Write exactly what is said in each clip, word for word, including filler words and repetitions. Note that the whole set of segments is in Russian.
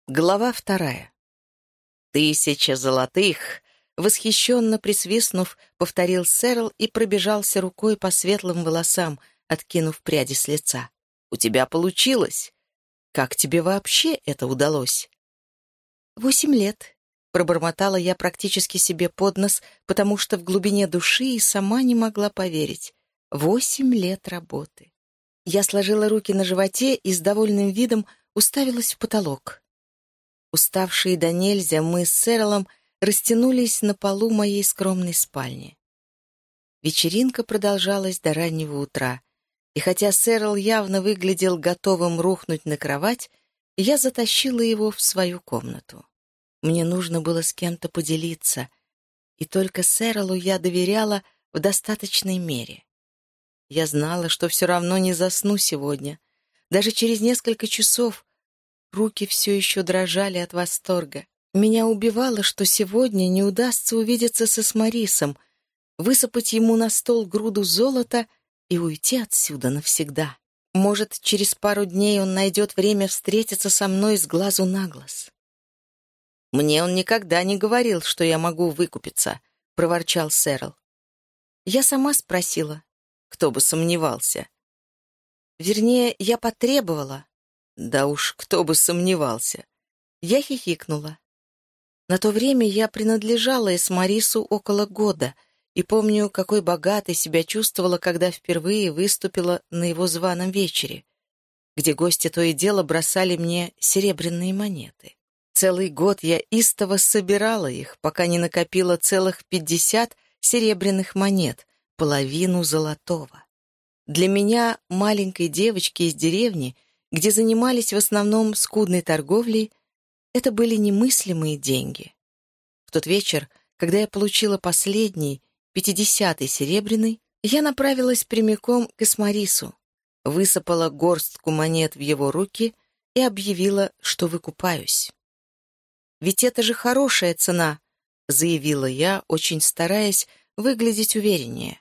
Глава вторая. «Тысяча золотых!» — восхищенно присвистнув, повторил Сэрл и пробежался рукой по светлым волосам, откинув пряди с лица. «У тебя получилось! Как тебе вообще это удалось?» «Восемь лет», — пробормотала я практически себе под нос, потому что в глубине души и сама не могла поверить. Восемь лет работы. Я сложила руки на животе и с довольным видом уставилась в потолок. Уставшие до нельзя, мы с Сэролом растянулись на полу моей скромной спальни. Вечеринка продолжалась до раннего утра, и хотя Сэрол явно выглядел готовым рухнуть на кровать, я затащила его в свою комнату. Мне нужно было с кем-то поделиться, и только Сэролу я доверяла в достаточной мере. Я знала, что все равно не засну сегодня. Даже через несколько часов руки все еще дрожали от восторга. Меня убивало, что сегодня не удастся увидеться со Эсмарисом, высыпать ему на стол груду золота и уйти отсюда навсегда. Может, через пару дней он найдет время встретиться со мной с глазу на глаз. «Мне он никогда не говорил, что я могу выкупиться», — проворчал Сэрл. Я сама спросила. Кто бы сомневался. Вернее, я потребовала. Да уж, кто бы сомневался. Я хихикнула. На то время я принадлежала Эсмарису около года и помню, какой богатой себя чувствовала, когда впервые выступила на его званом вечере, где гости то и дело бросали мне серебряные монеты. Целый год я истово собирала их, пока не накопила целых пятьдесят серебряных монет, половину золотого. Для меня, маленькой девочки из деревни, где занимались в основном скудной торговлей, это были немыслимые деньги. В тот вечер, когда я получила последний, пятидесятый серебряный, я направилась прямиком к Эсмарису, высыпала горстку монет в его руки и объявила, что выкупаюсь. «Ведь это же хорошая цена», — заявила я, очень стараясь выглядеть увереннее.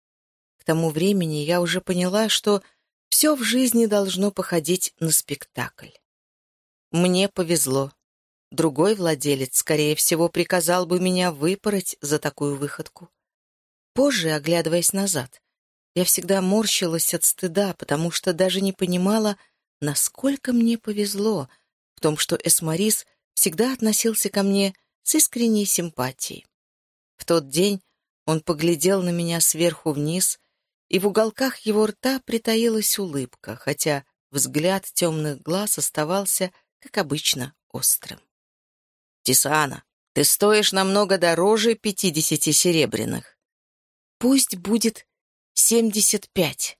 К тому времени я уже поняла, что все в жизни должно походить на спектакль. Мне повезло. Другой владелец, скорее всего, приказал бы меня выпороть за такую выходку. Позже, оглядываясь назад, я всегда морщилась от стыда, потому что даже не понимала, насколько мне повезло в том, что Эсмарис всегда относился ко мне с искренней симпатией. В тот день он поглядел на меня сверху вниз, и в уголках его рта притаилась улыбка, хотя взгляд темных глаз оставался, как обычно, острым. «Тисана, ты стоишь намного дороже пятидесяти серебряных». «Пусть будет семьдесят пять».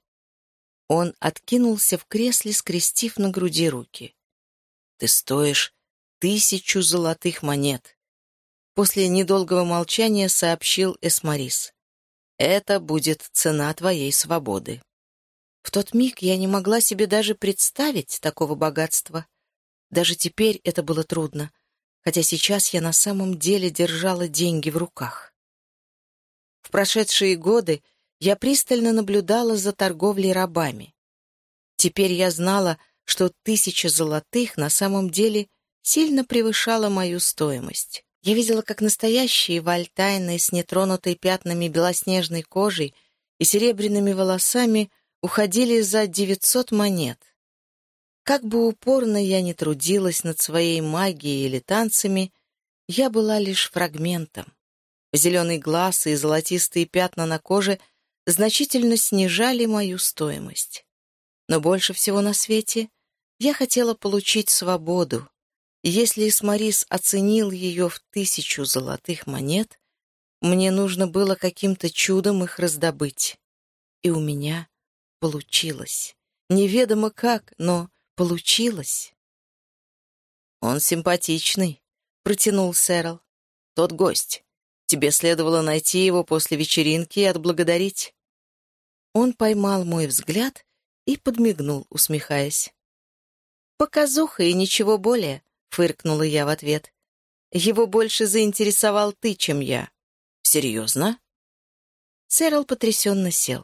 Он откинулся в кресле, скрестив на груди руки. «Ты стоишь тысячу золотых монет», — после недолгого молчания сообщил Эсмарис. «Это будет цена твоей свободы». В тот миг я не могла себе даже представить такого богатства. Даже теперь это было трудно, хотя сейчас я на самом деле держала деньги в руках. В прошедшие годы я пристально наблюдала за торговлей рабами. Теперь я знала, что тысяча золотых на самом деле сильно превышала мою стоимость. Я видела, как настоящие вальтайны с нетронутой пятнами белоснежной кожей и серебряными волосами уходили за девятьсот монет. Как бы упорно я ни трудилась над своей магией или танцами, я была лишь фрагментом. Зеленый глаз и золотистые пятна на коже значительно снижали мою стоимость. Но больше всего на свете я хотела получить свободу. И если Эсмарис оценил ее в тысячу золотых монет, мне нужно было каким-то чудом их раздобыть. И у меня получилось. Неведомо как, но получилось. «Он симпатичный», — протянул Сэрл. «Тот гость. Тебе следовало найти его после вечеринки и отблагодарить». Он поймал мой взгляд и подмигнул, усмехаясь. «Показуха и ничего более», — фыркнула я в ответ. «Его больше заинтересовал ты, чем я». «Серьезно?» Сэрл потрясенно сел.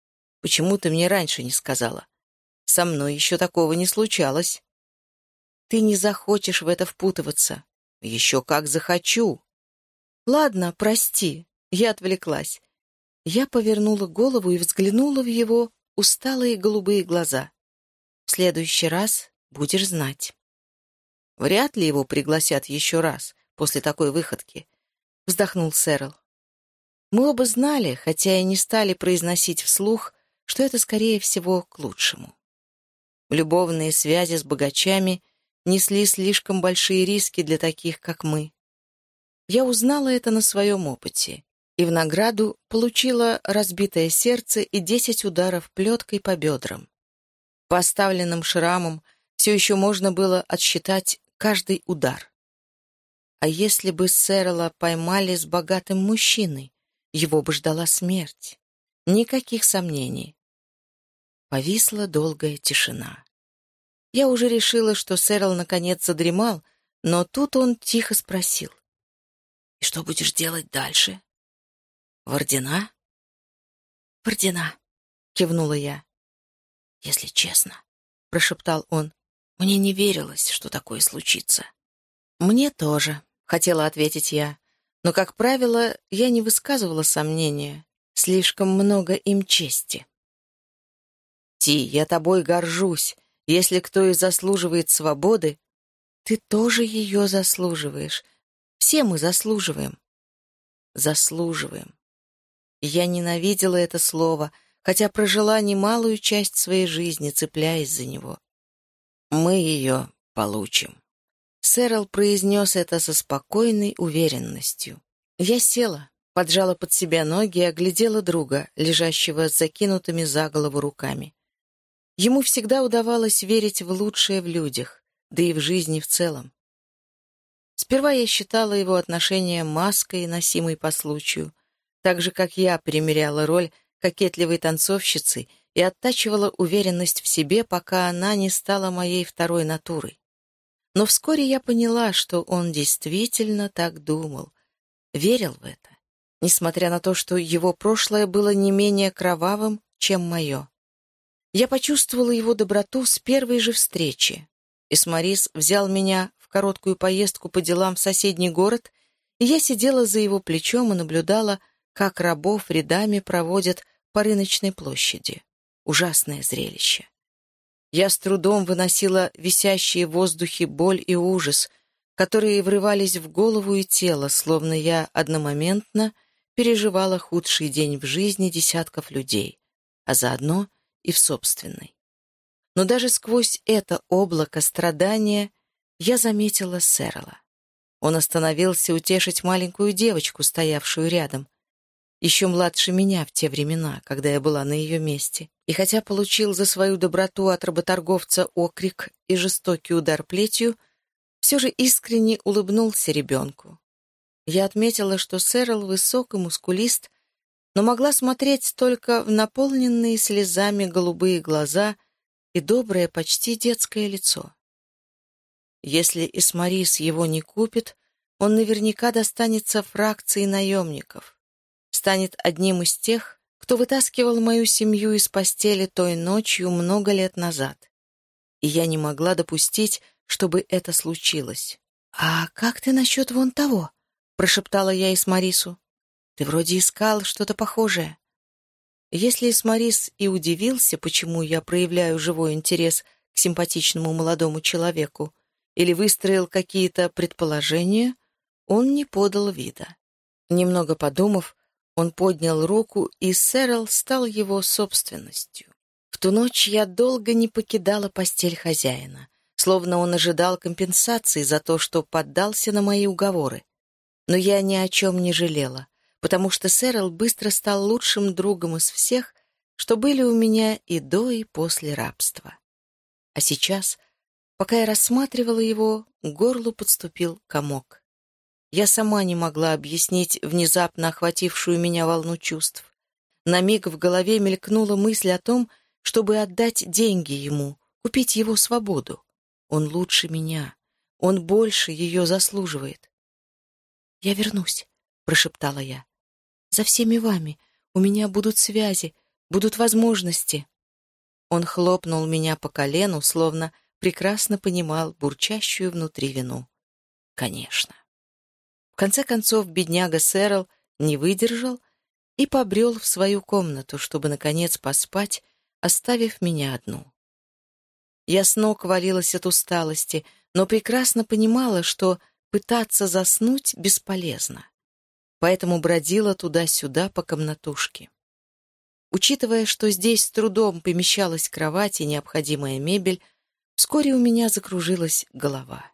«Почему ты мне раньше не сказала? Со мной еще такого не случалось». ты не захочешь в это впутываться. Еще как захочу. Ладно, прости, я отвлеклась. Я повернула голову и взглянула в его усталые голубые глаза. В следующий раз будешь знать. Вряд ли его пригласят еще раз после такой выходки, вздохнул Сэрил. Мы оба знали, хотя и не стали произносить вслух, что это, скорее всего, к лучшему. Любовные связи с богачами несли слишком большие риски для таких, как мы. Я узнала это на своем опыте и в награду получила разбитое сердце и десять ударов плеткой по бедрам. По оставленным шрамам все еще можно было отсчитать каждый удар. А если бы Сэрила поймали с богатым мужчиной, его бы ждала смерть. Никаких сомнений. Повисла долгая тишина. Я уже решила, что Сэрил наконец задремал, но тут он тихо спросил. «И что будешь делать дальше? В ордена?» «В ордена», — кивнула я. «Если честно», — прошептал он, — «мне не верилось, что такое случится». «Мне тоже», — хотела ответить я. Но, как правило, я не высказывала сомнения. Слишком много им чести. «Ти, я тобой горжусь. Если кто и заслуживает свободы, ты тоже ее заслуживаешь. Все мы заслуживаем». «Заслуживаем». Я ненавидела это слово, хотя прожила немалую часть своей жизни, цепляясь за него. «Мы ее получим». Сэрил произнес это со спокойной уверенностью. Я села, поджала под себя ноги и оглядела друга, лежащего с закинутыми за голову руками. Ему всегда удавалось верить в лучшее в людях, да и в жизни в целом. Сперва я считала его отношения маской, носимой по случаю, так же, как я примеряла роль кокетливой танцовщицы и оттачивала уверенность в себе, пока она не стала моей второй натурой. Но вскоре я поняла, что он действительно так думал, верил в это, несмотря на то, что его прошлое было не менее кровавым, чем мое. Я почувствовала его доброту с первой же встречи. Исмарис взял меня в короткую поездку по делам в соседний город, и я сидела за его плечом и наблюдала, как рабов рядами проводят по рыночной площади. Ужасное зрелище. Я с трудом выносила висящие в воздухе боль и ужас, которые врывались в голову и тело, словно я одномоментно переживала худший день в жизни десятков людей, а заодно и в собственной. Но даже сквозь это облако страдания я заметила Сэрила. Он остановился утешить маленькую девочку, стоявшую рядом, еще младше меня в те времена, когда я была на ее месте. И хотя получил за свою доброту от работорговца окрик и жестокий удар плетью, все же искренне улыбнулся ребенку. Я отметила, что Сэрил высок и мускулист, но могла смотреть только в наполненные слезами голубые глаза и доброе, почти детское лицо. Если Исмарис его не купит, он наверняка достанется фракции наемников, станет одним из тех, кто вытаскивал мою семью из постели той ночью много лет назад. И я не могла допустить, чтобы это случилось. «А как ты насчет вон того?» — прошептала я Исмарису. «Ты вроде искал что-то похожее». Если Исмарис и удивился, почему я проявляю живой интерес к симпатичному молодому человеку, или выстроил какие-то предположения, он не подал вида. Немного подумав, он поднял руку, и Сэрил стал его собственностью. В ту ночь я долго не покидала постель хозяина, словно он ожидал компенсации за то, что поддался на мои уговоры. Но я ни о чем не жалела, потому что Сэрил быстро стал лучшим другом из всех, что были у меня и до, и после рабства. А сейчас, пока я рассматривала его, к горлу подступил комок. Я сама не могла объяснить внезапно охватившую меня волну чувств. На миг в голове мелькнула мысль о том, чтобы отдать деньги ему, купить его свободу. Он лучше меня, он больше ее заслуживает. «Я вернусь», — прошептала я. «За всеми вами. У меня будут связи, будут возможности». Он хлопнул меня по колену, словно прекрасно понимал бурчащую внутри вину. Конечно. В конце концов, бедняга Сэрл не выдержал и побрел в свою комнату, чтобы, наконец, поспать, оставив меня одну. Я с ног валилась от усталости, но прекрасно понимала, что пытаться заснуть бесполезно. Поэтому бродила туда-сюда по комнатушке. Учитывая, что здесь с трудом помещалась кровать и необходимая мебель, вскоре у меня закружилась голова.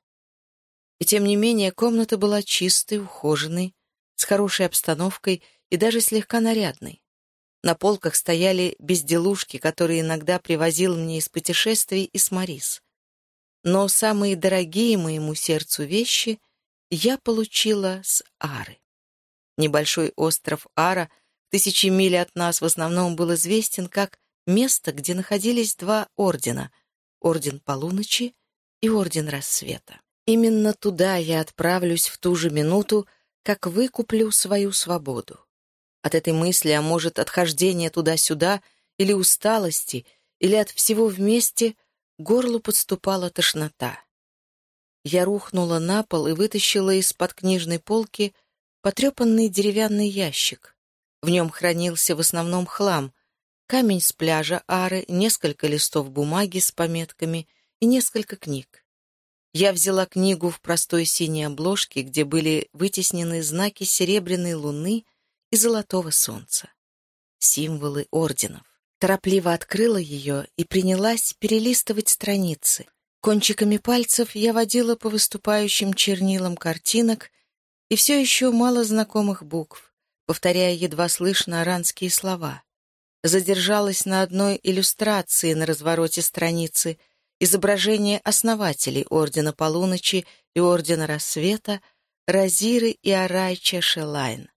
И тем не менее комната была чистой, ухоженной, с хорошей обстановкой и даже слегка нарядной. На полках стояли безделушки, которые иногда привозил мне из путешествий Исмарис. Но самые дорогие моему сердцу вещи я получила с Ары. Небольшой остров Ара в тысячи миль от нас в основном был известен как место, где находились два ордена — Орден Полуночи и Орден Рассвета. Именно туда я отправлюсь в ту же минуту, как выкуплю свою свободу. От этой мысли, а может, от хождения туда-сюда, или усталости, или от всего вместе, к горлу подступала тошнота. Я рухнула на пол и вытащила из-под книжной полки потрепанный деревянный ящик. В нем хранился в основном хлам: камень с пляжа Ары, несколько листов бумаги с пометками и несколько книг. Я взяла книгу в простой синей обложке, где были вытеснены знаки серебряной луны и золотого солнца. Символы орденов. Торопливо открыла ее и принялась перелистывать страницы. Кончиками пальцев я водила по выступающим чернилам картинок и все еще мало знакомых букв, повторяя едва слышно аранские слова. Задержалась на одной иллюстрации на развороте страницы, изображение основателей Ордена Полуночи и Ордена Рассвета Разиры и Арайча Шелайн.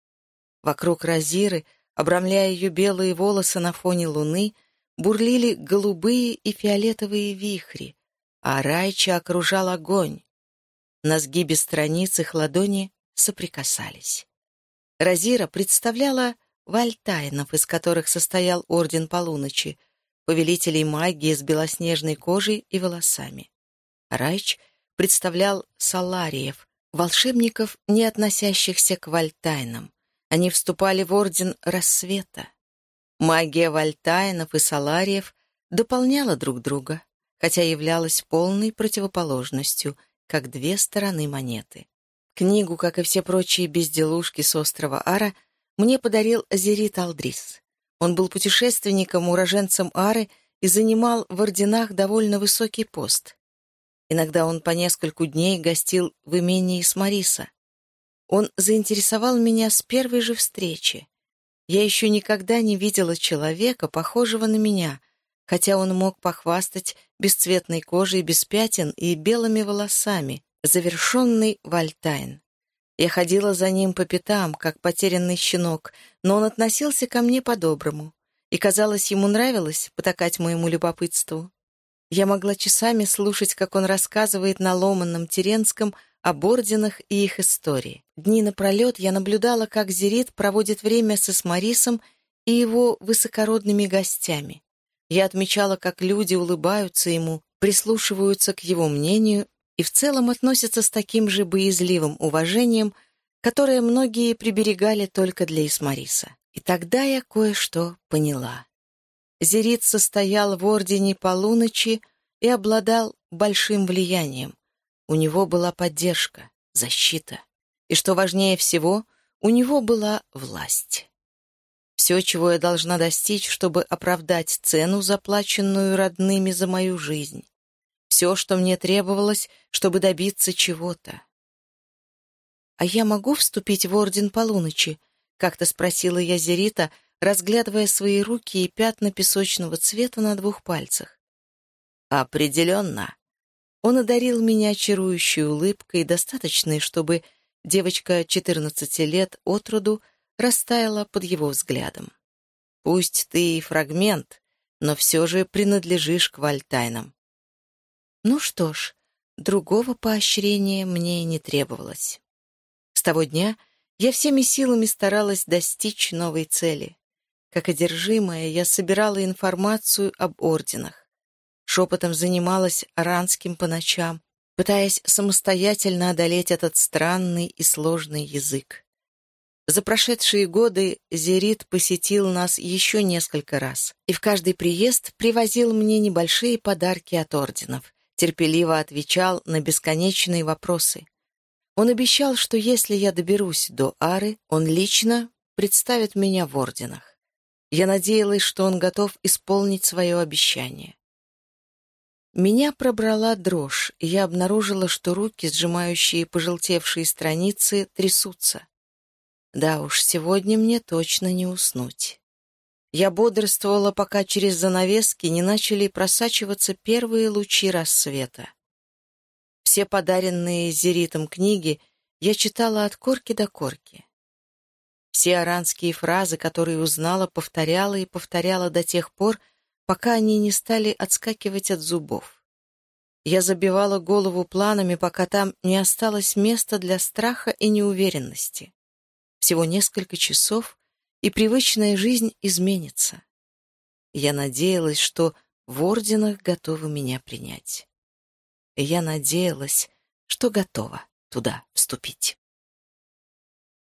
Вокруг Разиры, обрамляя ее белые волосы на фоне луны, бурлили голубые и фиолетовые вихри, а Арайча окружал огонь. На сгибе страниц их ладони соприкасались. Разира представляла вальтайнов, из которых состоял Орден Полуночи, повелителей магии с белоснежной кожей и волосами. Райч представлял салариев, волшебников, не относящихся к вальтайнам. Они вступали в Орден Рассвета. Магия вальтайнов и салариев дополняла друг друга, хотя являлась полной противоположностью, как две стороны монеты. Книгу, как и все прочие безделушки с острова Ара, мне подарил Азерит Алдрис. Он был путешественником, уроженцем Ары и занимал в орденах довольно высокий пост. Иногда он по нескольку дней гостил в имении Исмариса. Он заинтересовал меня с первой же встречи. Я еще никогда не видела человека, похожего на меня, хотя он мог похвастать бесцветной кожей без пятен и белыми волосами, завершенный вальтайн. Я ходила за ним по пятам, как потерянный щенок, но он относился ко мне по-доброму, и, казалось, ему нравилось потакать моему любопытству. Я могла часами слушать, как он рассказывает на ломанном теренском об орденах и их истории. Дни напролет я наблюдала, как Зерит проводит время с Исмарисом и его высокородными гостями. Я отмечала, как люди улыбаются ему, прислушиваются к его мнению и в целом относятся с таким же боязливым уважением, которое многие приберегали только для Исмариса. И тогда я кое-что поняла. Зерит состоял в Ордене Полуночи и обладал большим влиянием. У него была поддержка, защита. И, что важнее всего, у него была власть. Все, чего я должна достичь, чтобы оправдать цену, заплаченную родными за мою жизнь. Все, что мне требовалось, чтобы добиться чего-то. «А я могу вступить в Орден Полуночи?» — как-то спросила я Зерита, разглядывая свои руки и пятна песочного цвета на двух пальцах. «Определенно». Он одарил меня чарующей улыбкой, достаточной, чтобы девочка четырнадцати лет от роду растаяла под его взглядом. «Пусть ты и фрагмент, но все же принадлежишь к вальтайнам». Ну что ж, другого поощрения мне и не требовалось. С того дня я всеми силами старалась достичь новой цели. Как одержимая, я собирала информацию об орденах. шепотом занималась аранским по ночам, пытаясь самостоятельно одолеть этот странный и сложный язык. За прошедшие годы Зерит посетил нас еще несколько раз, и в каждый приезд привозил мне небольшие подарки от орденов, терпеливо отвечал на бесконечные вопросы. Он обещал, что если я доберусь до Ары, он лично представит меня в орденах. Я надеялась, что он готов исполнить свое обещание. Меня пробрала дрожь, и я обнаружила, что руки, сжимающие пожелтевшие страницы, трясутся. Да уж, сегодня мне точно не уснуть. Я бодрствовала, пока через занавески не начали просачиваться первые лучи рассвета. Все подаренные Зеритом книги я читала от корки до корки. Все аранские фразы, которые узнала, повторяла и повторяла до тех пор, пока они не стали отскакивать от зубов. Я забивала голову планами, пока там не осталось места для страха и неуверенности. Всего несколько часов, и привычная жизнь изменится. Я надеялась, что в орденах готовы меня принять. Я надеялась, что готова туда вступить.